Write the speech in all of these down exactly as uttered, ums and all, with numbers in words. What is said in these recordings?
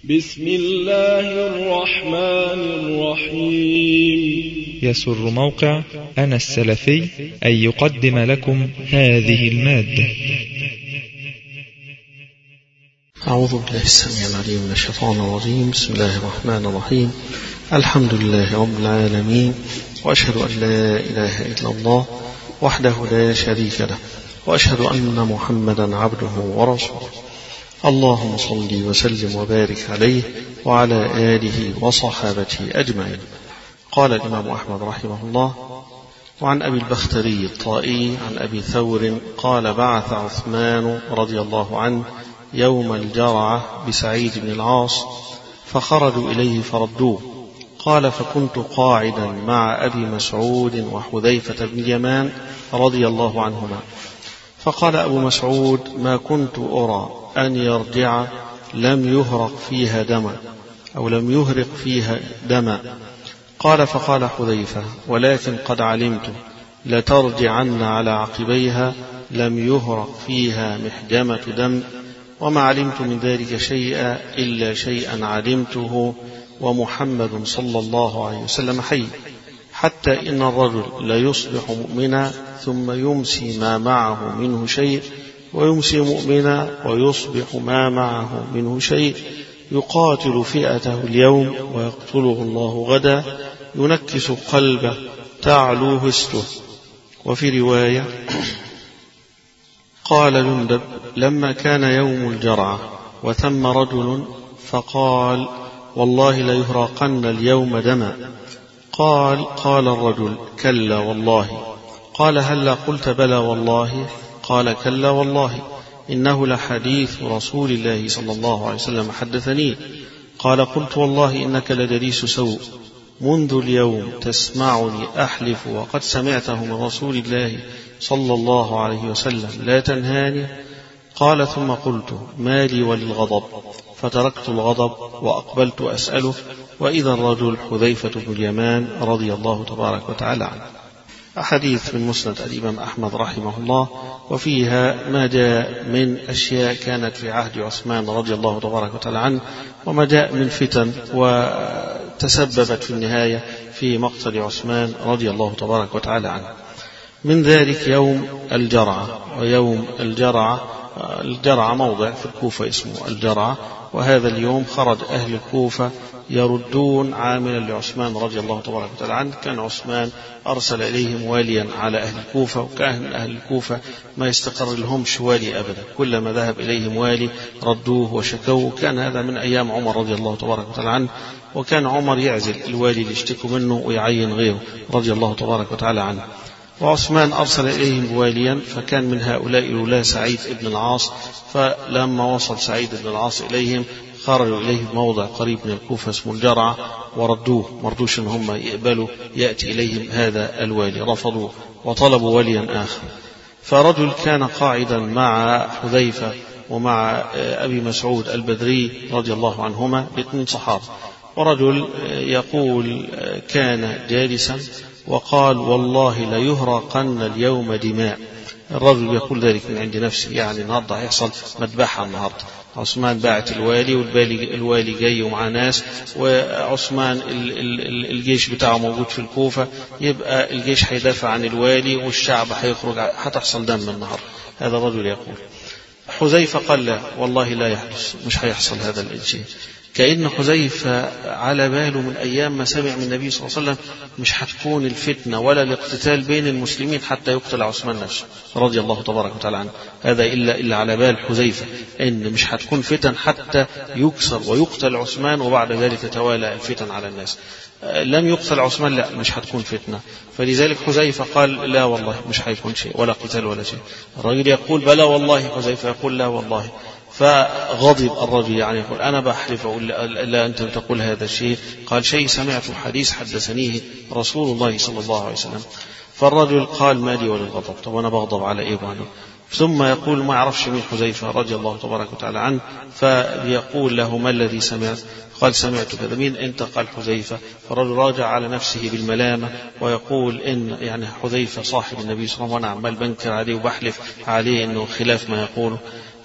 بسم الله الرحمن الرحيم. يسر موقع أنا السلفي أن يقدم لكم هذه المادة. أعوذ بالله السميع العليم من الشيطان الرجيم. بسم الله الرحمن الرحيم. الحمد لله رب العالمين، وأشهد أن لا إله إلا الله وحده لا شريك له، وأشهد أن محمدا عبده ورسوله. اللهم صل وسلم وبارك عليه وعلى آله وصحابته أجمعين. قال الإمام أحمد رحمه الله: وعن أبي البختري الطائي عن أبي ثور قال: بعث عثمان رضي الله عنه يوم الجرعة بسعيد بن العاص، فخرجوا إليه فردوه. قال: فكنت قاعدا مع أبي مسعود وحذيفة بن اليمان رضي الله عنهما، فقال أبو مسعود: ما كنت أرى أن يرجع لم يهرق فيها دما أو لم يهرق فيها دما. قال: فقال حذيفة: ولكن قد علمت لترجعن على عقبيها لم يهرق فيها محجمة دم، وما علمت من ذلك شيئا إلا شيئا علمته ومحمد صلى الله عليه وسلم حي، حتى إن الرجل ليصبح مؤمنا ثم يمسي ما معه منه شيء، ويمسي مؤمنا ويصبح ما معه منه شيء، يقاتل فئته اليوم ويقتله الله غدا، ينكس قلبه تعلو هسته. وفي رواية قال جندب: لما كان يوم الجرعة وثم رجل فقال: والله ليهرقن اليوم دما. قال: قال الرجل: كلا والله. قال: هلا قلت بلى والله؟ قال: كلا والله، إنه لحديث رسول الله صلى الله عليه وسلم حدثني. قال: قلت والله إنك لجليس سوء، منذ اليوم تسمعني أحلف وقد سمعته من رسول الله صلى الله عليه وسلم لا تنهاني. قال: ثم قلت: ما لي وللغضب؟ فتركت الغضب وأقبلت أسأله، وإذا الرجل حذيفة بن اليمان رضي الله تبارك وتعالى عنه. أحاديث من مسند الإمام أحمد رحمه الله، وفيها ما جاء من أشياء كانت في عهد عثمان رضي الله تبارك وتعالى عنه، وما جاء من فتن وتسببت في النهاية في مقتل عثمان رضي الله تبارك وتعالى عنه. من ذلك يوم الجرعة. ويوم الجرعة، الجرعة موضع في الكوفة اسمه الجرعة، وهذا اليوم خرج أهل الكوفة يردون عاملا لعثمان رضي الله تبارك وتعالى عنه. كان عثمان أرسل إليهم واليا على أهل الكوفة، وكان أهل الكوفة ما يستقر لهمش والي أبدا، كلما ذهب إليهم والي ردوه وشكوه. كان هذا من أيام عمر رضي الله تبارك وتعالى عنه، وكان عمر يعزل الوالي اللي يشتكوا منه ويعين غيره رضي الله تبارك وتعالى عنه. وعثمان أرسل إليهم واليا، فكان من هؤلاء الولاة سعيد بن العاص، فلما وصل سعيد بن العاص إليهم خرجوا إليه موضع قريب من الكوفة اسمه الجرعة وردوه، مرضوش إن هم يقبلوا يأتي إليهم هذا الوالي، رفضوه وطلبوا واليا آخر. فرجل كان قاعدا مع حذيفة ومع أبي مسعود البدري رضي الله عنهما، الاثنين صحابة، ورجل يقول كان جالسا وقال: والله ليهرقن اليوم دماء. الرجل يقول ذلك من عند نفسه، يعني النهارده هيحصل مذبحة النهارده. عثمان باعت الوالي، والوالي الوالي جاي ومع ناس، وعثمان الجيش بتاعه موجود في الكوفة، يبقى الجيش هيدافع عن الوالي والشعب هيخرج، هتحصل دم النهارده. هذا الرجل يقول. حذيفة قال: لا والله لا يحدث، مش هيحصل هذا الشيء. كأن حذيفة على باله من أيام ما سمع من النبي صلى الله عليه وسلم مش هتكون الفتنة ولا الاقتتال بين المسلمين حتى يقتل عثمان نفسه رضي الله تبارك وتعالى عنه. هذا إلا إلا على بال حذيفة، إن مش هتكون فتن حتى يكسر ويقتل عثمان، وبعد ذلك تتوالى الفتن على الناس. لم يقتل عثمان، لا مش هتكون فتنة. فلذلك حذيفة قال: لا والله مش هيكون شيء ولا قتال ولا شيء. الرجل يقول: بلى والله. حذيفة يقول: لا والله. فغضب الرجل، يعني يقول: أنا بحلف إلا أنت تقول هذا الشيء. قال: شيء سمعت حديث حدثنيه رسول الله صلى الله عليه وسلم. فالرجل قال: ما لي وللغضب؟ طب أنا بغضب على إيه يعني؟ ثم يقول: ما يعرفش مين حذيفة رضي الله تبارك وتعالى عنه، فيقول له: ما الذي سمعت؟ قال: سمعت كذا. مين أنت؟ قال: حذيفة. فالرجل راجع على نفسه بالملامة ويقول إن يعني حذيفة صاحب النبي صلى الله عليه وسلم، وأنا عمال بنكر عليه وبحلف عليه إنه خلاف ما يقوله.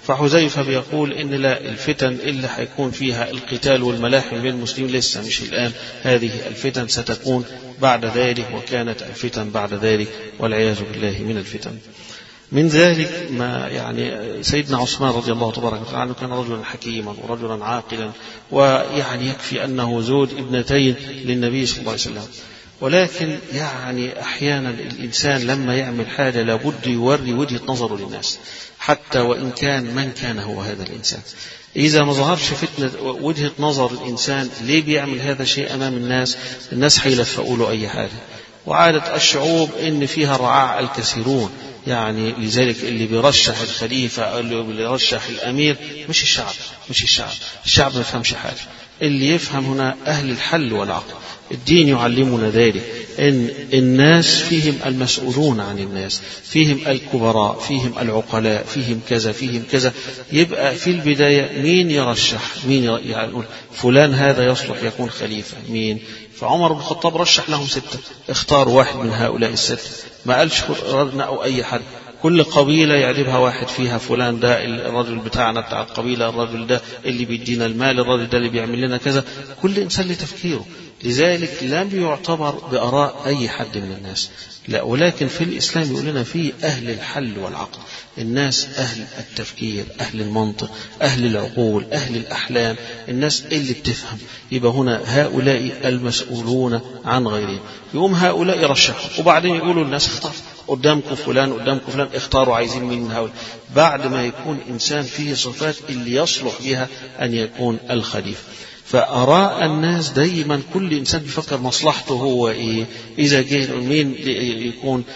فحذيفة بيقول إن لا، الفتن اللي هيكون فيها القتال والملاحم بين المسلمين لسه مش الآن، هذه الفتن ستكون بعد ذلك، وكانت الفتن بعد ذلك والعياذ بالله من الفتن. من ذلك ما يعني سيدنا عثمان رضي الله تبارك وتعالى عنه كان رجلا حكيما ورجلا عاقلا، ويعني يكفي أنه زوج ابنتين للنبي صلى الله عليه وسلم، ولكن يعني أحيانا الإنسان لما يعمل حاجة لابد يوري وجهة نظره للناس، حتى وإن كان من كان هو هذا الإنسان. إذا ما ظهرش فتنة وجهة نظر الإنسان ليه بيعمل هذا الشيء أمام الناس، الناس هيلفقوا له أي حاجة. وعادة الشعوب إن فيها الرعاع الكثيرون، يعني لذلك اللي بيرشح الخليفة أو اللي بيرشح الأمير مش الشعب، مش الشعب الشعب ما يفهمش حاجة. اللي يفهم هنا أهل الحل والعقل. الدين يعلمنا ذلك، إن الناس فيهم المسؤولون عن الناس، فيهم الكبراء، فيهم العقلاء، فيهم كذا فيهم كذا. يبقى في البداية مين يرشح، مين يقول فلان هذا يصلح يكون خليفة، مين؟ فعمر بن الخطاب رشح لهم ستة، اختار واحد من هؤلاء الستة، ما قالش ردنا أو أي حد. كل قبيلة يعجبها واحد فيها، فلان ده الرجل بتاعنا بتاع القبيلة، الرجل ده اللي بيدينا المال، الرجل ده اللي بيعمل لنا كذا. كل إنسان لتفكيره، لذلك لم يعتبر بآراء أي حد من الناس، لا، ولكن في الإسلام يقول لنا فيه أهل الحل والعقل، الناس أهل التفكير، أهل المنطق، أهل العقول، أهل الأحلام، الناس اللي بتفهم. يبقى هنا هؤلاء المسؤولون عن غيرهم، يقوم هؤلاء يرشحوا، وبعدين يقولوا الناس اختار قدامكم فلان قدامكم فلان، اختاروا عايزين مين من هؤلاء، بعد ما يكون إنسان فيه صفات اللي يصلح بها أن يكون الخليفة. فأراء الناس دايما كل إنسان بيفكر مصلحته هو إيه. إذا جه مين يكون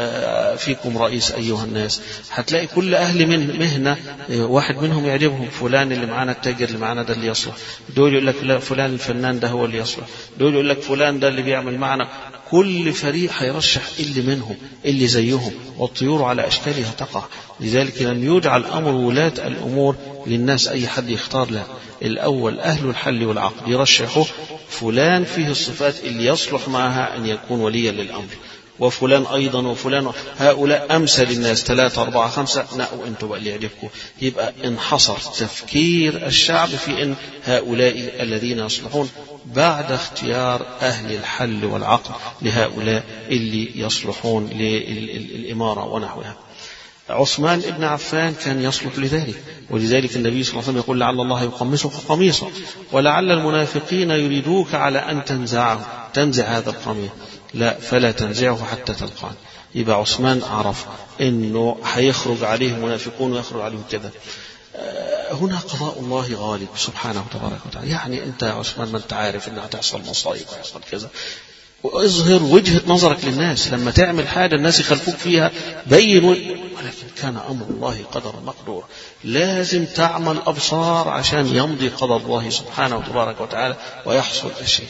فيكم رئيس أيها الناس، هتلاقي كل أهل من مهنة واحد منهم يعجبهم، فلان اللي معانا التاجر اللي معانا ده اللي يصلح، دول يقول لك لا فلان الفنان ده هو اللي يصلح، دول يقول لك فلان ده اللي بيعمل معنا. كل فريق هيرشح اللي منهم اللي زيهم، والطيور على أشكالها تقع. لذلك لم يجعل أمر ولاة الأمور للناس أي حد يختار، لا، الأول أهل الحل والعقل يرشحوا فلان فيه الصفات اللي يصلح معها أن يكون وليا للأمر، وفلان أيضا وفلان، هؤلاء أمثل الناس ثلاثة أربعة خمسة، نقوا أنتوا بقى اللي يعجبكم. يبقى انحصر تفكير الشعب في أن هؤلاء الذين يصلحون، بعد اختيار أهل الحل والعقل لهؤلاء اللي يصلحون للإمارة ونحوها. عثمان بن عفان كان يصلح لذلك، ولذلك النبي صلى الله عليه وسلم يقول لعل الله يقمصك قميصا، ولعل المنافقين يريدوك على أن تنزعه، تنزع هذا القميص، لا، فلا تنزعه حتى تلقان. يبقى عثمان عرف انه هيخرج عليه منافقون ويخرج عليه كذا. هنا قضاء الله غالب سبحانه وتبارك وتعالى. يعني انت يا عثمان ما انت عارف ان هتحصل مصائب ويحصل كذا، واظهر وجهة نظرك للناس. لما تعمل حاجة الناس يخالفوك فيها بين، ولكن كان أمر الله قدرا مقدورا. لازم تعمل أبصار عشان يمضي قدر الله سبحانه وتبارك وتعالى ويحصل الشيء.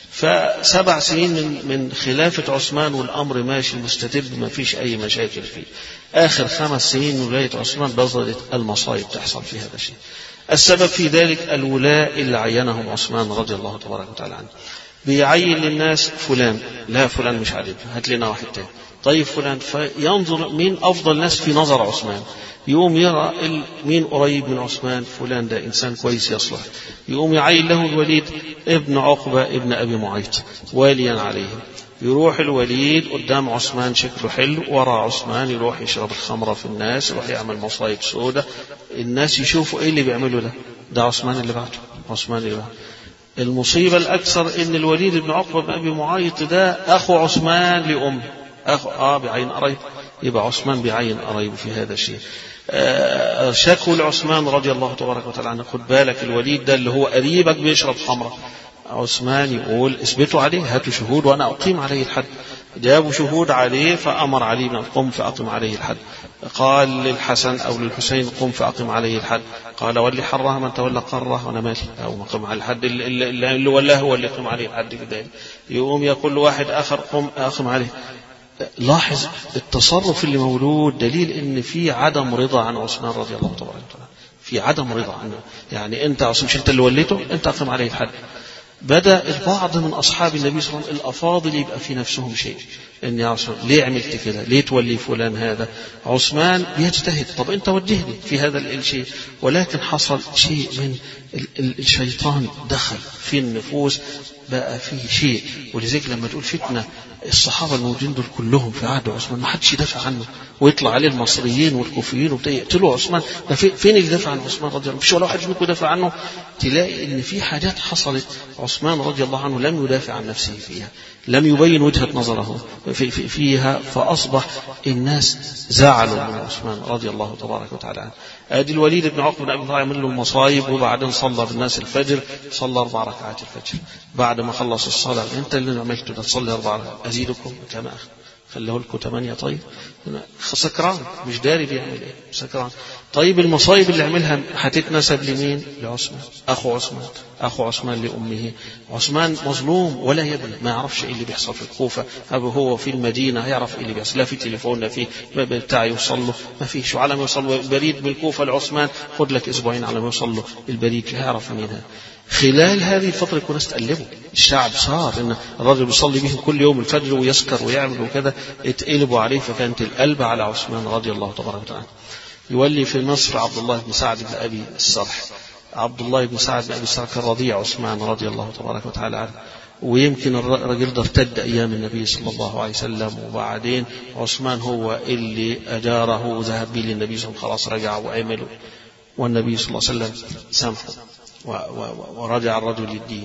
فسبع سنين من من خلافة عثمان والأمر ماشي مستتب، ما فيش أي مشاكل فيه. آخر خمس سنين من ولاية عثمان بظهرت المصائب تحصل في هذا الشيء. السبب في ذلك الولاء اللي عينهم عثمان رضي الله تبارك وتعالى عنه. بيعين للناس فلان، لا فلان مش عادل، هات لنا واحد تاني، طيب فلان، فينظر مين أفضل ناس في نظر عثمان، يقوم يرى مين قريب من عثمان، فلان ده إنسان كويس يصلح، يقوم يعين له الوليد ابن عقبة ابن أبي معيط واليا عليه. يروح الوليد قدام عثمان شكله حلو، ورا عثمان يروح يشرب الخمرة في الناس، يروح يعمل مصايب سودة، الناس يشوفوا ايه اللي بيعملوا ده، ده عثمان اللي بعده، عثمان اللي بعده. المصيبة الأكثر إن الوليد بن عقبة بن أبي معيط ده أخو عثمان لأمه، أخو آه بعين قريب، يبقى عثمان بعين قريب في هذا الشيء. آه شكوا لعثمان رضي الله تبارك وتعالى عنه، خد بالك الوليد ده اللي هو قريبك بيشرب خمرة. عثمان يقول اثبتوا عليه، هاتوا شهود وأنا أقيم عليه الحد. جابوا شهود عليه، فأمر علي بن قم فأقم عليه الحد. قال للحسن أو للحسين قم فأقم عليه الحد. قال واللي حره من تولى قره وأنا مالي، أو مقم على الحد اللي, اللي ولاه هو اللي يقيم عليه الحد في ذلك. يقوم يقول واحد آخر قم أقم عليه. لاحظ التصرف اللي مولود دليل إن في عدم رضا عن عثمان رضي الله تبارك وتعالى، في عدم رضا عنه. يعني أنت عثمان مش أنت اللي وليته، أنت أقم عليه الحد. بدأ البعض من أصحاب النبي صلى الله عليه وسلم الأفاضل يبقى في نفسهم شيء، إن يا عثمان ليه عملت كده؟ ليه تولي فلان هذا؟ عثمان بيجتهد، طب أنت وجهني في هذا الشيء. ولكن حصل شيء من الشيطان دخل في النفوس، بقى فيه شيء. ولذلك لما تقول فتنة، الصحابة الموجودين دول كلهم في عهد عثمان ما حدش يدافع عنه، ويطلع عليه المصريين والكوفيين ويقتلوا عثمان. ده فين اللي دافع عن عثمان رضي الله عنه؟ مفيش ولا واحد منكم يدافع عنه. تلاقي ان في حاجات حصلت عثمان رضي الله عنه لم يدافع عن نفسه فيها، لم يبين وجهة نظره في في فيها، فأصبح الناس زعلوا من عثمان رضي الله تبارك وتعالى عنه. ادي الوليد بن عقبة بن ابي طالب عمل له المصايب، وبعدين صلى بالناس الفجر، صلى اربع ركعات الفجر. بعد ما خلص الصلاة، انت اللي عملته ده تصلي اربع ركعات، ازيدكم كما خليه لكم ثمانية. طيب سكران مش داري بيعمل ايه، سكران. طيب المصايب اللي عملها هتتنسب لمين؟ لعثمان اخو عثمان اخو عثمان لامه. عثمان مظلوم ولا يدري، ما يعرفش ايه اللي بيحصل في الكوفه. ابو هو في المدينه هيعرف ايه اللي بيحصل؟ لا في تليفون، لا في بتاع يوصل له، ما فيش. وعلى ما يوصل له بريد من الكوفه لعثمان خد لك اسبوعين على ما يوصل له البريد، هيعرف منها. خلال هذه الفترة يكون استقلبوا الشعب، صار ان الرجل يصلي بهم كل يوم الفجر ويسكر ويعمل وكذا، اتقلبوا عليه. فكانت القلب على عثمان رضي الله تبارك وتعالى. يولي في مصر عبد الله بن سعد بن أبي السرح. عبد الله بن سعد بن أبي السرح كان رضيع عثمان رضي الله تبارك وتعالى عنه، ويمكن الرجل ده ارتد أيام النبي صلى الله عليه وسلم، وبعدين عثمان هو اللي أجاره وذهب به للنبي صلى الله عليه وسلم، خلاص رجع وعمله، والنبي صلى الله عليه وسلم سامحه ورجع الرجل للدين.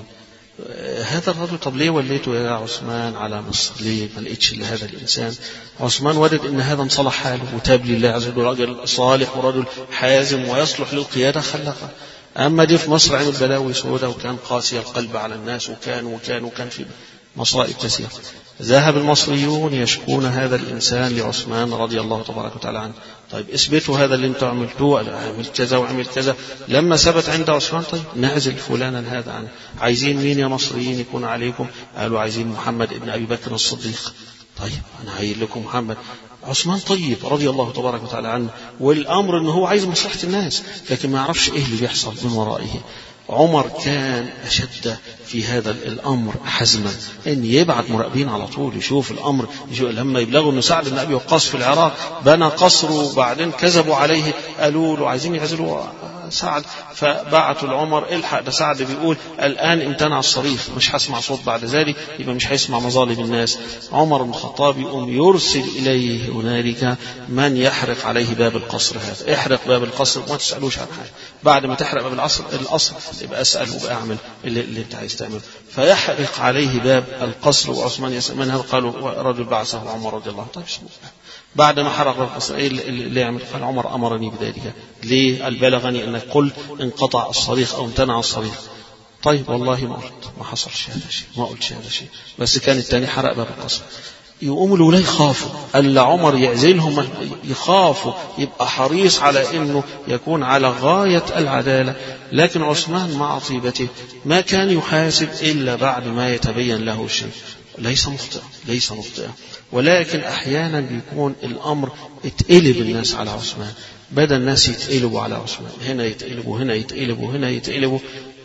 هذا الرجل طب ليه وليته يا عثمان على مصر؟ ليه ما لقيتش لهذا الإنسان؟ عثمان وجد ان هذا انصلح حاله وتاب لله عز وجل، رجل صالح ورجل حازم ويصلح للقيادة خلقه. أما دي في مصر عمل بلاوي سوداء، وكان قاسي القلب على الناس، وكان وكان وكان في مصائب كثيرة. ذهب المصريون يشكون هذا الإنسان لعثمان رضي الله تبارك وتعالى عنه. طيب اثبتوا هذا اللي انتم عملتوه، عملت كذا وعملت كذا. لما ثبت عند عثمان طيب نعزل فلانا هذا عنه. عايزين مين يا مصريين يكون عليكم؟ قالوا عايزين محمد ابن أبي بكر الصديق. طيب أنا عايز لكم محمد. عثمان طيب رضي الله تبارك وتعالى عنه، والأمر أنه هو عايز مصلحة الناس، لكن ما يعرفش إيه اللي بيحصل من ورائه. عمر كان أشد في هذا الأمر حزما، أن يبعث مراقبين على طول يشوف الأمر. لما يبلغوا أن سعد بن أبي وقاص في العراق بنى قصر، وبعدين كذبوا عليه، قالوا له عايزين يعزلوا سعد، فبعثوا لعمر الحق ده سعد بيقول الآن امتنع الصريخ، مش هسمع صوت بعد ذلك، يبقى مش هيسمع مظالم الناس. عمر بن الخطاب يقوم يرسل إليه هنالك من يحرق عليه باب القصر هذا، احرق باب القصر وما تسألوش عن حاجة، بعد ما تحرق باب القصر القصر يبقى أسأل وبقى أعمل اللي, اللي انت عايز تعمله. فيحرق عليه باب القصر، وعثمان يسأل من هذا؟ قالوا رجل بعثه عمر رضي الله عنه. بعد ما حرق القصر ايه اللي يعمل؟ قال عمر امرني بذلك. ليه؟ قال بلغني انك قل انقطع الصريخ او امتنع الصريخ. طيب والله ما قلت، ما حصلش هذا الشيء، ما قلتش هذا الشيء، بس كان الثاني حرق باب القصر. يقوموا الولاة يخافوا، ألا عمر يعزلهم، يخافوا، يبقى حريص على أنه يكون على غاية العدالة. لكن عثمان مع طيبته ما كان يحاسب إلا بعد ما يتبين له الشيء. ليس مخطئا ليس مخطئا ولكن أحيانا بيكون الأمر اتقلب الناس على عثمان، بدأ الناس يتقلبوا على عثمان، هنا يتقلبوا هنا يتقلبوا هنا يتقلبوا.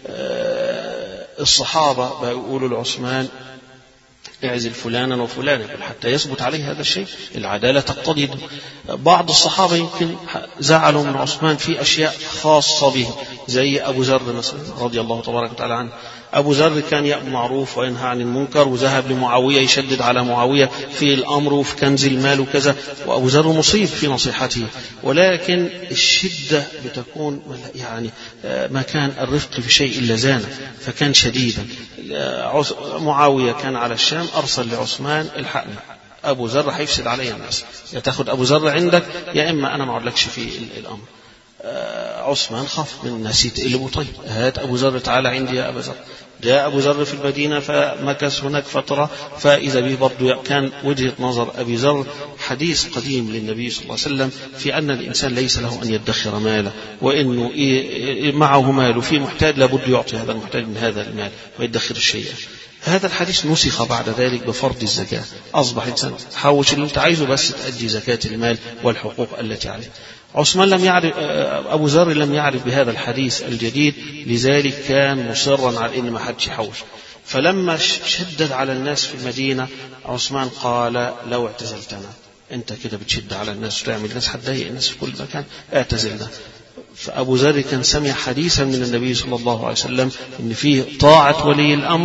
آه الصحابة بيقولوا لعثمان اعزل فلانا وفلانا حتى يثبت عليه هذا الشيء، العدالة تقتضي. بعض الصحابة يمكن زعلوا من عثمان في أشياء خاصة به، زي أبو ذر مثلا رضي الله تبارك وتعالى عنه. أبو ذر كان يأمر بالمعروف وينهى عن المنكر، وذهب لمعاوية يشدد على معاوية في الأمر وفي كنز المال وكذا، وأبو ذر مصيب في نصيحته. ولكن الشدة بتكون يعني ما كان الرفق في شيء إلا زانه، فكان شديدا. معاوية كان على الشام، أرسل لعثمان الحقني، أبو ذر هيفسد علي الناس، يا تاخد أبو ذر عندك يا إما أنا ما أعلكش في الأمر. عثمان خاف من الناس يتقلبوا. طيب هات أبو ذر تعالى عندي يا أبو ذر. جاء أبو ذر في المدينة فمكث هناك فترة، فإذا به برضو كان وجهة نظر أبي ذر حديث قديم للنبي صلى الله عليه وسلم في أن الإنسان ليس له أن يدخر ماله، وإنه معه مال وفي محتاج لابد يعطي هذا المحتاج من هذا المال ويدخر الشيء. هذا الحديث نسخ بعد ذلك بفرض الزكاة، أصبح إنسان حوش اللي أنت عايزه بس تأدي زكاة المال والحقوق التي عليه. عثمان لم يعرف، أبو ذر لم يعرف بهذا الحديث الجديد، لذلك كان مصرا على إن ما حدش يحوش. فلما شدد على الناس في المدينة عثمان قال لو اعتزلتنا، أنت كده بتشد على الناس وتعمل الناس هتضايق الناس في كل مكان، اعتزلنا. فأبو ذر كان سمع حديثا من النبي صلى الله عليه وسلم إن فيه طاعة ولي الأمر،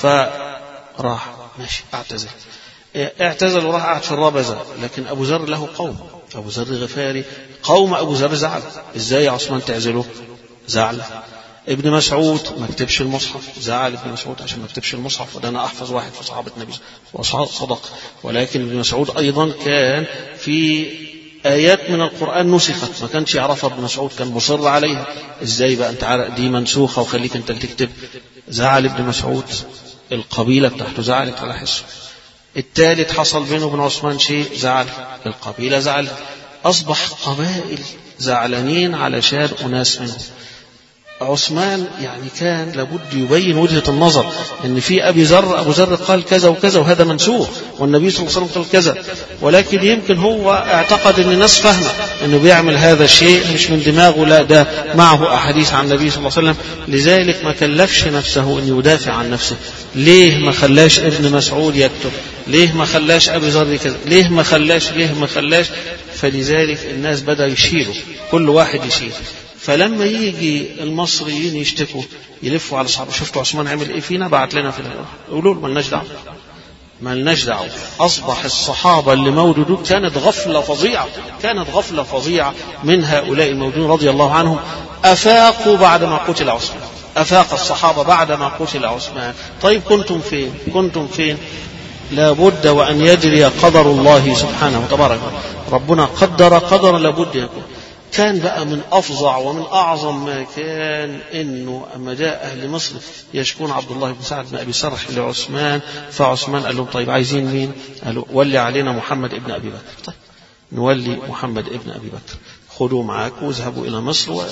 فراح ماشي اعتزل. اعتزل وراح قعد في الربزة. لكن أبو ذر له قوم، أبو ذر غفاري، قوم أبو ذر زعل، إزاي يا عثمان تعزله؟ زعل. ابن مسعود ما كتبش المصحف، زعل ابن مسعود عشان ما كتبش المصحف، وده أنا أحفظ واحد في صحابة النبي وصدق. ولكن ابن مسعود أيضا كان في آيات من القرآن نسخت ما كانش يعرفها ابن مسعود، كان مصر عليها. إزاي بقى أنت عارف دي منسوخة وخليك أنت اللي تكتب؟ زعل ابن مسعود، القبيلة بتاعته زعلت على حسه. الثالث حصل بينه وبين عثمان شيء، زعل القبيلة، زعل. أصبح قبائل زعلانين علشان أناس منهم. عثمان يعني كان لابد يبين وجهة النظر ان في ابي ذر ابو ذر قال كذا وكذا وهذا منسوخ، والنبي صلى الله عليه وسلم قال كذا، ولكن يمكن هو اعتقد ان الناس فاهمه انه بيعمل هذا الشيء مش من دماغه، لا ده معه احاديث عن النبي صلى الله عليه وسلم. لذلك ما كلفش نفسه ان يدافع عن نفسه. ليه ما خلاش ابن مسعود يكتب؟ ليه ما خلاش ابي ذر كذا؟ ليه ما خلاش ليه ما خلاش فلذلك الناس بدأ يشيلوا، كل واحد يشيل. فلما يجي المصريين يشتكوا يلفوا على صحابه، شفتوا عثمان عمل ايه فينا؟ بعت لنا في الهواء، يقولوا له مالناش دعوه، مالناش دعوه. اصبح الصحابه اللي مولدوا كانت غفله فظيعه، كانت غفله فظيعه من هؤلاء المولودين رضي الله عنهم. افاقوا بعد ما قتل عثمان، افاق الصحابه بعد ما قتل عثمان. طيب كنتم فين؟ كنتم فين؟ لابد وان يجري قدر الله سبحانه وتبارك. ربنا قدر قدرا لابد يكون. كان بقى من أفظع ومن أعظم ما كان إنه أما جاء أهل مصر يشكون عبد الله بن سعد بن أبي سرح لعثمان، فعثمان قال لهم طيب عايزين مين؟ قالوا ولي علينا محمد ابن أبي بكر. طيب نولي محمد ابن أبي بكر، خذوا معاك واذهبوا إلى مصر و...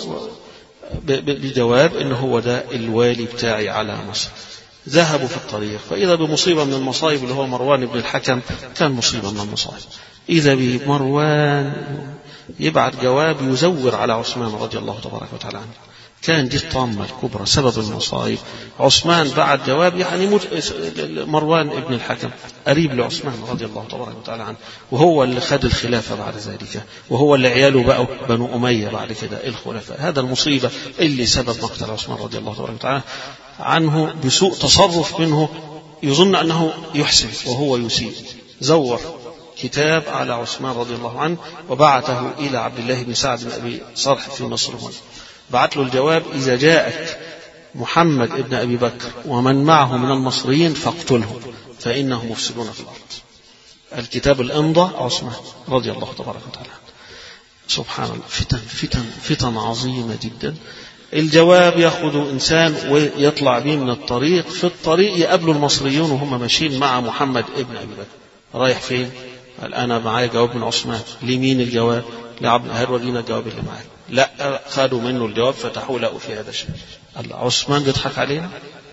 بجواب إنه هو ده الوالي بتاعي على مصر. ذهبوا في الطريق فإذا بمصيبة من المصائب اللي هو مروان بن الحكم، كان مصيبة من المصائب. إذا بمروان يبعث جواب يزور على عثمان رضي الله تبارك وتعالى عنه. كان دي الطامة الكبرى سبب المصائب. عثمان بعد جواب يعني مروان ابن الحكم قريب لعثمان رضي الله تبارك وتعالى عنه، وهو اللي خد الخلافة بعد ذلك، وهو اللي عياله بقوا بنو أمية بعد كده الخلفاء. هذا المصيبة اللي سبب مقتل عثمان رضي الله تبارك وتعالى عنه بسوء تصرف منه، يظن أنه يحسن وهو يسيء. زور كتاب على عثمان رضي الله عنه وبعثه إلى عبد الله بن سعد بن أبي سرح في مصر. بعت له الجواب إذا جاءك محمد ابن أبي بكر ومن معه من المصريين فاقتلهم فإنهم مفسدون في الأرض. الكتاب الأمضى عثمان رضي الله تبارك وتعالى. سبحان الله، فتن فتن فتن عظيمة جدا. الجواب يأخذ إنسان ويطلع به من الطريق، في الطريق يقابلوا المصريون وهم ماشيين مع محمد ابن أبي بكر. رايح فين؟ قال أنا معايا جواب من عثمان. لمين الجواب؟ لعبد هرودينا الجواب اللي معايا. لا، خدوا منه الجواب فتحوا لقوا في هذا الشيء. قال عثمان بيضحك علينا.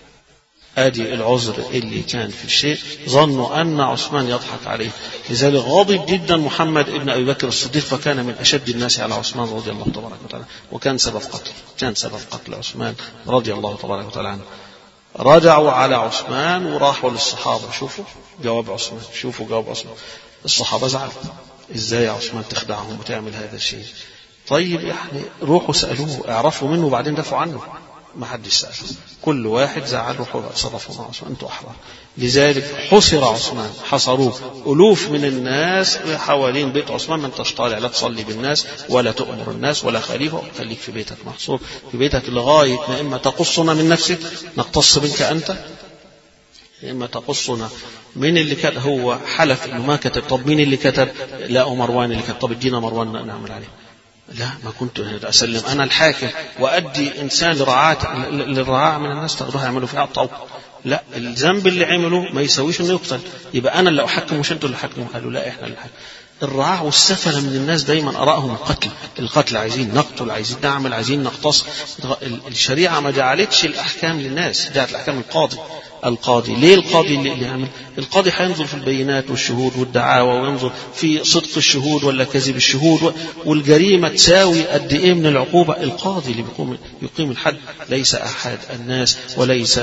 ادي العذر اللي كان في الشيء، ظنوا ان عثمان يضحك عليه. لذلك غاضب جدا محمد ابن ابي بكر الصديق، فكان من اشد الناس على عثمان رضي الله تبارك وتعالى، وكان سبب قتل كان سبب قتل عثمان رضي الله تبارك وتعالى عنه. رجعوا على عثمان وراحوا للصحابه، شوفوا جواب عثمان، شوفوا جواب عثمان. الصحابه زعلوا، ازاي يا عثمان تخدعهم وتعمل هذا الشيء؟ طيب يعني روحوا سألوه، اعرفوا منه وبعدين دافعوا عنه. ما حد سأل، كل واحد زعل روحوا تصرفوا مع عثمان، انتوا أحرار. لذلك حصر عثمان، حصروه ألوف من الناس حوالين بيت عثمان. ما انتش طالع لا تصلي بالناس ولا تؤمر الناس ولا خليفة، خليك في بيتك محصور في بيتك لغاية ما إما تقصنا من نفسك نقتص منك أنت، إما تقصنا من اللي كتب. هو حلف إنه ما كتب. طب مين اللي كتب؟ لا مروان اللي كتب. طب ادينا مروان نعمل عليه. لا، ما كنت أسلم أنا الحاكم وأدي إنسان لرعاة للرعاة من الناس تاخدوها يعملوا فيها الطوق. لا، الذنب اللي عمله ما يسويش إنه يقتل، يبقى أنا اللي أحكم مش أنتوا اللي حكموا. قالوا لا، إحنا اللي حكم. الرعاة والسفلة من الناس دايما أراءهم القتل، القتل عايزين نقتل، عايزين نعمل، عايزين نقتص. الشريعة ما جعلتش الأحكام للناس، جعلت الأحكام القاضي. القاضي. ليه القاضي اللي يعمل؟ القاضي هينظر في البينات والشهود والدعاوى، وينظر في صدق الشهود ولا كذب الشهود، والجريمة تساوي قد ايه من العقوبة. القاضي اللي بيقوم يقيم الحد، ليس أحد الناس وليس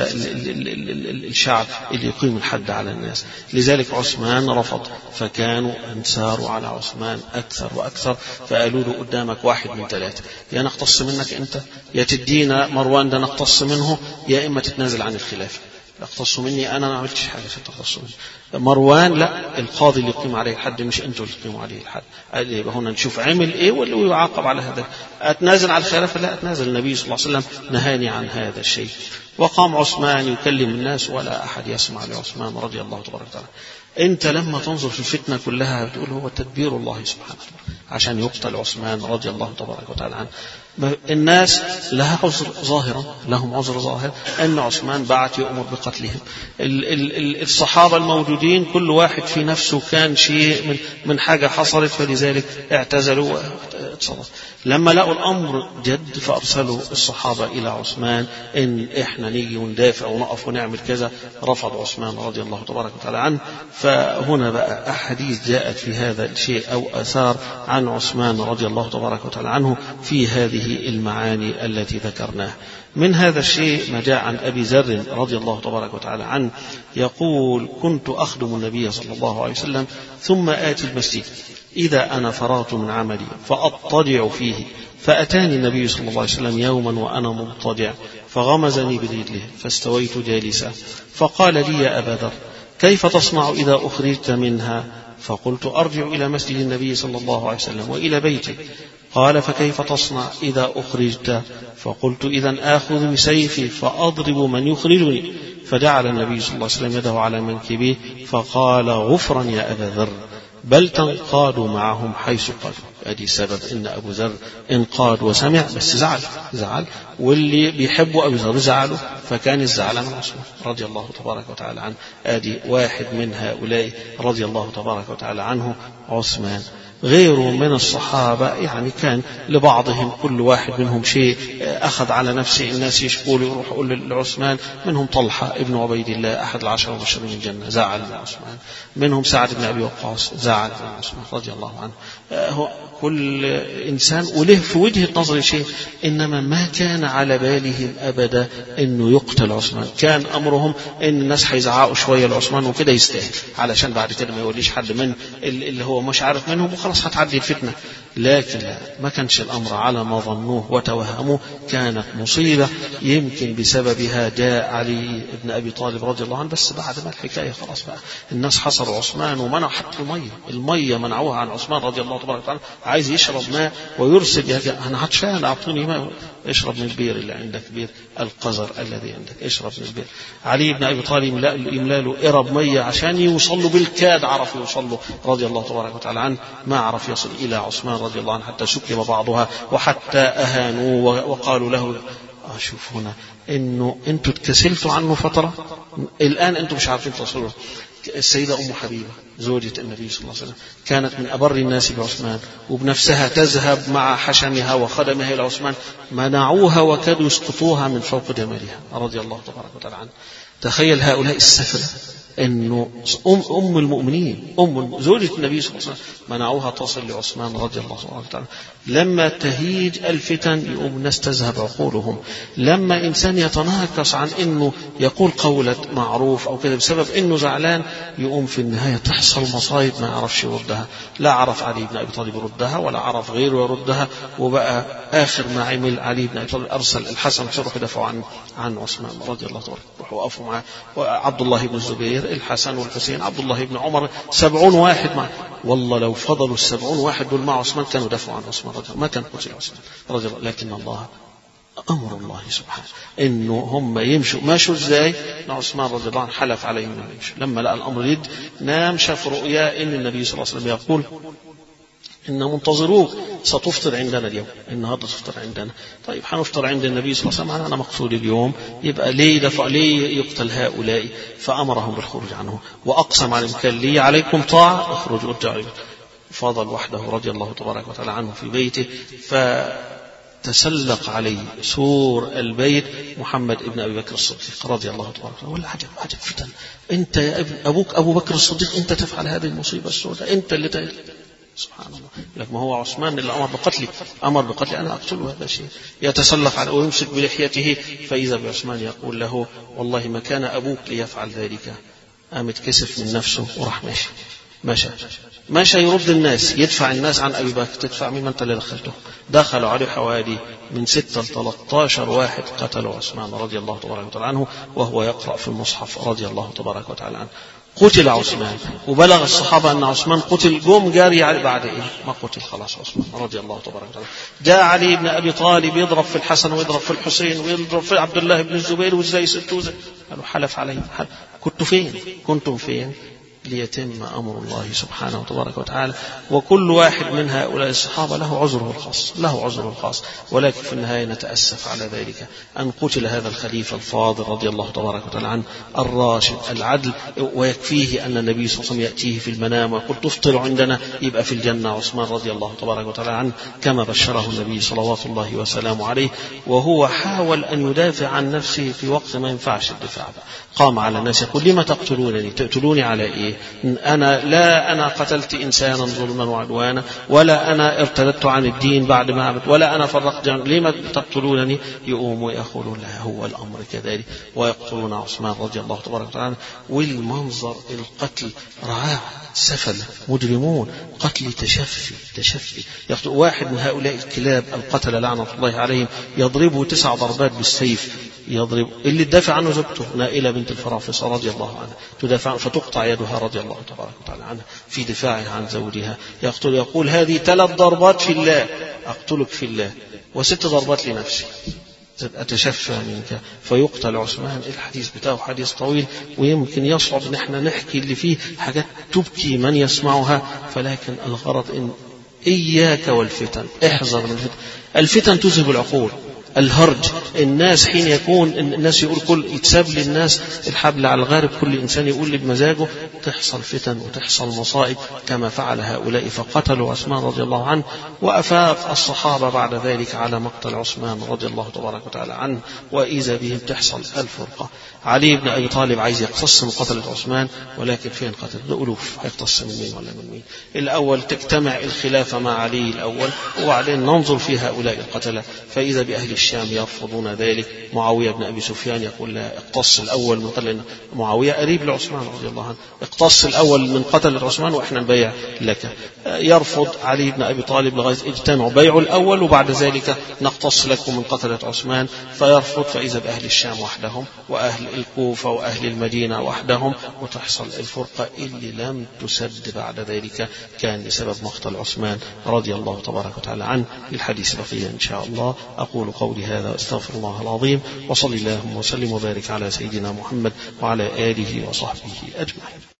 الشعب اللي يقيم الحد على الناس. لذلك عثمان رفض، فكانوا انساروا على عثمان أكثر وأكثر، فقالوا له قدامك واحد من ثلاثة، يا نقتص منك أنت، يا تدينا مروان ده نقتص منه، يا إما تتنازل عن الخلافة. اقتصوا مني، أنا ما عملتش حاجة عشان تقتصوا مني. مروان لا، القاضي اللي يقيم عليه الحد مش أنتوا اللي تقيموا عليه الحد. يبقى هنا نشوف عمل إيه واللي يعاقب على هذا. أتنازل عن الخلافة؟ لا أتنازل، النبي صلى الله عليه وسلم نهاني عن هذا الشيء. وقام عثمان يكلم الناس ولا أحد يسمع لعثمان رضي الله تبارك وتعالى. أنت لما تنظر في الفتنة كلها بتقول هو تدبير الله سبحانه وتعالى عشان يقتل عثمان رضي الله تبارك وتعالى عنه. الناس لها عذر ظاهرا، لهم عذر ظاهر أن عثمان بعت يؤمر بقتلهم. الصحابة الموجودين كل واحد في نفسه كان شيء من من حاجة حصلت، فلذلك اعتزلوا واتصرف. لما لقوا الأمر جد فأرسلوا الصحابة إلى عثمان إن إحنا نيجي وندافع ونقف ونعمل كذا. رفض عثمان رضي الله تبارك وتعالى عنه. فهنا بقى أحاديث جاءت في هذا الشيء أو آثار عن عثمان رضي الله تبارك وتعالى عنه في هذه المعاني التي ذكرناها. من هذا الشيء ما جاء عن أبي ذر رضي الله تبارك وتعالى عنه يقول: كنت أخدم النبي صلى الله عليه وسلم ثم آتي المسجد إذا أنا فرغت من عملي فأضطجع فيه، فأتاني النبي صلى الله عليه وسلم يوما وأنا مضطجع فغمزني برجله فاستويت جالسا، فقال لي: يا أبا ذر، كيف تصنع إذا أخرجت منها؟ فقلت: أرجع إلى مسجد النبي صلى الله عليه وسلم وإلى بيته. قال: فكيف تصنع إذا أخرجت؟ فقلت: إذا آخذ بسيفي فأضرب من يخرجني. فجعل النبي صلى الله عليه وسلم يده على منكبه فقال: غفرا يا أبا ذر، بل تنقاد معهم حيث قالوا. هذه السبب إن أبو ذر انقاد وسمع، بس زعل زعل واللي بيحبوا أبو ذر زعلوا، فكان الزعل من عثمان رضي الله تبارك وتعالى عنه. آدي واحد من هؤلاء رضي الله تبارك وتعالى عنه عثمان. غيره من الصحابة يعني كان لبعضهم كل واحد منهم شيء أخذ على نفسه، الناس يشكوا له يروح يقول لعثمان. منهم طلحة ابن عبيد الله أحد العشرة المبشرين بالجنة، زعل من عثمان. منهم سعد بن أبي وقاص، زعل من عثمان رضي الله عنه. هو كل إنسان وله في وجهة نظر شيء، إنما ما كان على بالهم أبدا إنه يقتل عثمان. كان أمرهم إن الناس هيزعقوا شوية لعثمان وكده يستاهل، علشان بعد كده ما يوليش حد من اللي هو مش عارف منهم وخلاص هتعدي الفتنة. لكن لا، ما كانش الأمر على ما ظنوه وتوهموه، كانت مصيبة يمكن بسببها جاء علي بن أبي طالب رضي الله عنه. بس بعد ما الحكاية خلاص بقى الناس حصروا عثمان ومنعوا حتى المية المية منعوها عن عثمان رضي الله تبارك وتعالى. عايز يشرب ماء ويرسل: يا أنا عطشان أعطوني ماء. اشرب من البير اللي عندك، بير القذر الذي عندك، اشرب من البير. علي بن أبي طالب يملا له قرب مية عشان يوصل له، بالكاد عرف يوصل له رضي الله تبارك وتعالى عنه. ما عرف يصل إلى عثمان رضي الله عنه حتى سكب بعضها وحتى أهانوه وقالوا له: أشوف هنا إنه أنتوا اتكسلتوا عنه فترة، الآن أنتوا مش عارفين تصلوا. السيدة أم حبيبة زوجة النبي صلى الله عليه وسلم كانت من أبر الناس بعثمان، وبنفسها تذهب مع حشمها وخدمها إلى عثمان، منعوها وكادوا يسقطوها من فوق جمالها رضي الله تبارك وتعالى عنه. تخيل هؤلاء السفلة، إنه أم, أم المؤمنين أم زوجة النبي صلى الله عليه وسلم منعوها تصل لعثمان رضي الله عنه. لما تهيج الفتن يقوم الناس تذهب عقولهم. لما إنسان يتناقص عن إنه يقول قولة معروف أو كذا بسبب إنه زعلان، يقوم في النهاية تحصل مصايب ما يعرفش يردها. لا عرف علي بن أبي طالب يردها ولا عرف غيره يردها. وبقى آخر ما عمل علي بن أبي طالب أرسل الحسن يروح يدافع عن عن عثمان رضي الله عنه، روحوا وقفوا معه. وعبد الله بن الزبير، الحسن والحسين، عبد الله بن عمر، سبعون واحد معه. والله لو فضلوا السبعون واحد دول مع عثمان كانوا دافعوا عن عثمان رضي الله، ما كان قتل عثمان رضي الله. لكن الله أمر الله سبحانه إنه هم يمشوا. ماشوا إزاي؟ عثمان رضي الله عنه حلف عليهم أن يمشوا. لما لقى الأمر يد نام، شاف رؤيا إن النبي صلى الله عليه وسلم يقول: إن منتظروك ستفطر عندنا اليوم، النهارده تفطر عندنا. طيب حنفطر عند النبي صلى الله عليه وسلم، أنا مقصود اليوم، يبقى ليه دفع ليه يقتل هؤلاء؟ فأمرهم بالخروج عنه وأقسم عليهم: كان لي عليكم طاعة، اخرجوا ارجعوا. فضل وحده رضي الله تبارك وتعالى عنه في بيته. ف تسلق عليه سور البيت محمد ابن أبي بكر الصديق رضي الله تبارك وتعالى. ولا عجب عجب فتن، أنت يا ابن أبوك أبو بكر الصديق أنت تفعل هذه المصيبة السوداء، أنت اللي تأتي. سبحان الله. لك ما هو عثمان اللي أمر بقتلي، أمر بقتلي أنا أقتله، هذا شيء. يتسلق عليه ويمسك بلحيته، فإذا بعثمان يقول له والله ما كان أبوك ليفعل ذلك. قام اتكسف من نفسه وراح ماشي ماشي ماشي يرد الناس، يدفع الناس عن أبي بكر. تدفع مين؟ ما أنت اللي دخلته. دخلوا عليه حوالي من ستة لثلاثة عشر واحد قتلوا عثمان رضي الله تبارك وتعالى عنه وهو يقرأ في المصحف رضي الله تبارك وتعالى عنه. قتل عثمان، وبلغ الصحابة أن عثمان قتل، قوم جاري عليه بعد إيه ما قتل خلاص عثمان رضي الله تبارك وتعالى. جاء علي بن أبي طالب يضرب في الحسن ويضرب في الحسين ويضرب في عبد الله بن الزبير وإزاي ستوزة. قالوا حلف عليه. كنتم فين؟ كنتم فين؟ ليتم أمر الله سبحانه وتبارك وتعالى. وكل واحد من هؤلاء الصحابة له عذره الخاص، له عذره الخاص، ولكن في النهاية نتأسف على ذلك أن قتل هذا الخليفة الفاضل رضي الله تبارك وتعالى عنه الراشد العدل. ويكفيه أن النبي صلى الله عليه وسلم يأتيه في المنام ويقول تفطر عندنا يبقى في الجنة عثمان رضي الله تبارك وتعالى عنه كما بشره النبي صلوات الله وسلامه عليه. وهو حاول أن يدافع عن نفسه في وقت ما ينفعش الدفاع. قام على الناس يقول لما تقتلونني؟ تقتلوني على إيه؟ أنا لا أنا قتلت إنسانا ظلما وعدوانا، ولا أنا ارتدت عن الدين بعد ما عبد، ولا أنا فرقت جن... لما تقتلونني؟ يقوموا يقولون لا هو الأمر كذلك ويقتلون عثمان رضي الله تبارك وتعالى. والمنظر القتل رعاع سفل مجرمون، قتل تشفي تشفي. يقتل واحد من هؤلاء الكلاب القتل لعنة الله عليهم يضربه تسع ضربات بالسيف، يضرب اللي تدافع عنه زوجته نائلة بنت الفرافصة رضي الله عنها، تدافع فتقطع يدها رضي الله تبارك وتعالى عنها في دفاعها عن زوجها. يقتل يقول هذه ثلاث ضربات في الله، أقتلك في الله، وست ضربات لنفسي أتشفى منك. فيقتل عثمان. الحديث بتاعه حديث طويل ويمكن يصعب ان احنا نحكي اللي فيه حاجات تبكي من يسمعها، فلكن الغرض ان إياك والفتن، احذر من الفتن. الفتن تذهب العقول. الهرج، الناس حين يكون الناس يقول كل يتساب للناس الحبل على الغارب، كل إنسان يقول اللي بمزاجه، تحصل فتن وتحصل مصائب كما فعل هؤلاء فقتلوا عثمان رضي الله عنه. وأفاق الصحابة بعد ذلك على مقتل عثمان رضي الله تبارك وتعالى عنه، وإذا بهم تحصل الفرقة. علي بن أبي طالب عايز يقتص من قتلة عثمان، ولكن فين قتل الألوف؟ هيقتص من مين ولا من مين؟ الأول تجتمع الخلافة مع علي الأول، وبعدين ننظر في هؤلاء القتلة. فإذا بأهل الشام يرفضون ذلك. معاوية بن أبي سفيان يقول لا، اقتص الأول من قتل معاوية قريب لعثمان رضي الله عنه، اقتص الأول من قتل عثمان وإحنا نبيع لك. يرفض علي بن أبي طالب لغاية اجتمعوا بيعوا الأول وبعد ذلك نقتص لكم من قتلة عثمان، فيرفض. فإذا بأهل الشام وحدهم وأهل الكوفة وأهل المدينة وحدهم، وتحصل الفرقة اللي لم تسد بعد ذلك كان بسبب مقتل عثمان رضي الله تبارك وتعالى عنه. الحديث بقية إن شاء الله. أقول قولي هذا واستغفر الله العظيم، وصلي اللهم وسلم وبارك على سيدنا محمد وعلى آله وصحبه أجمعين.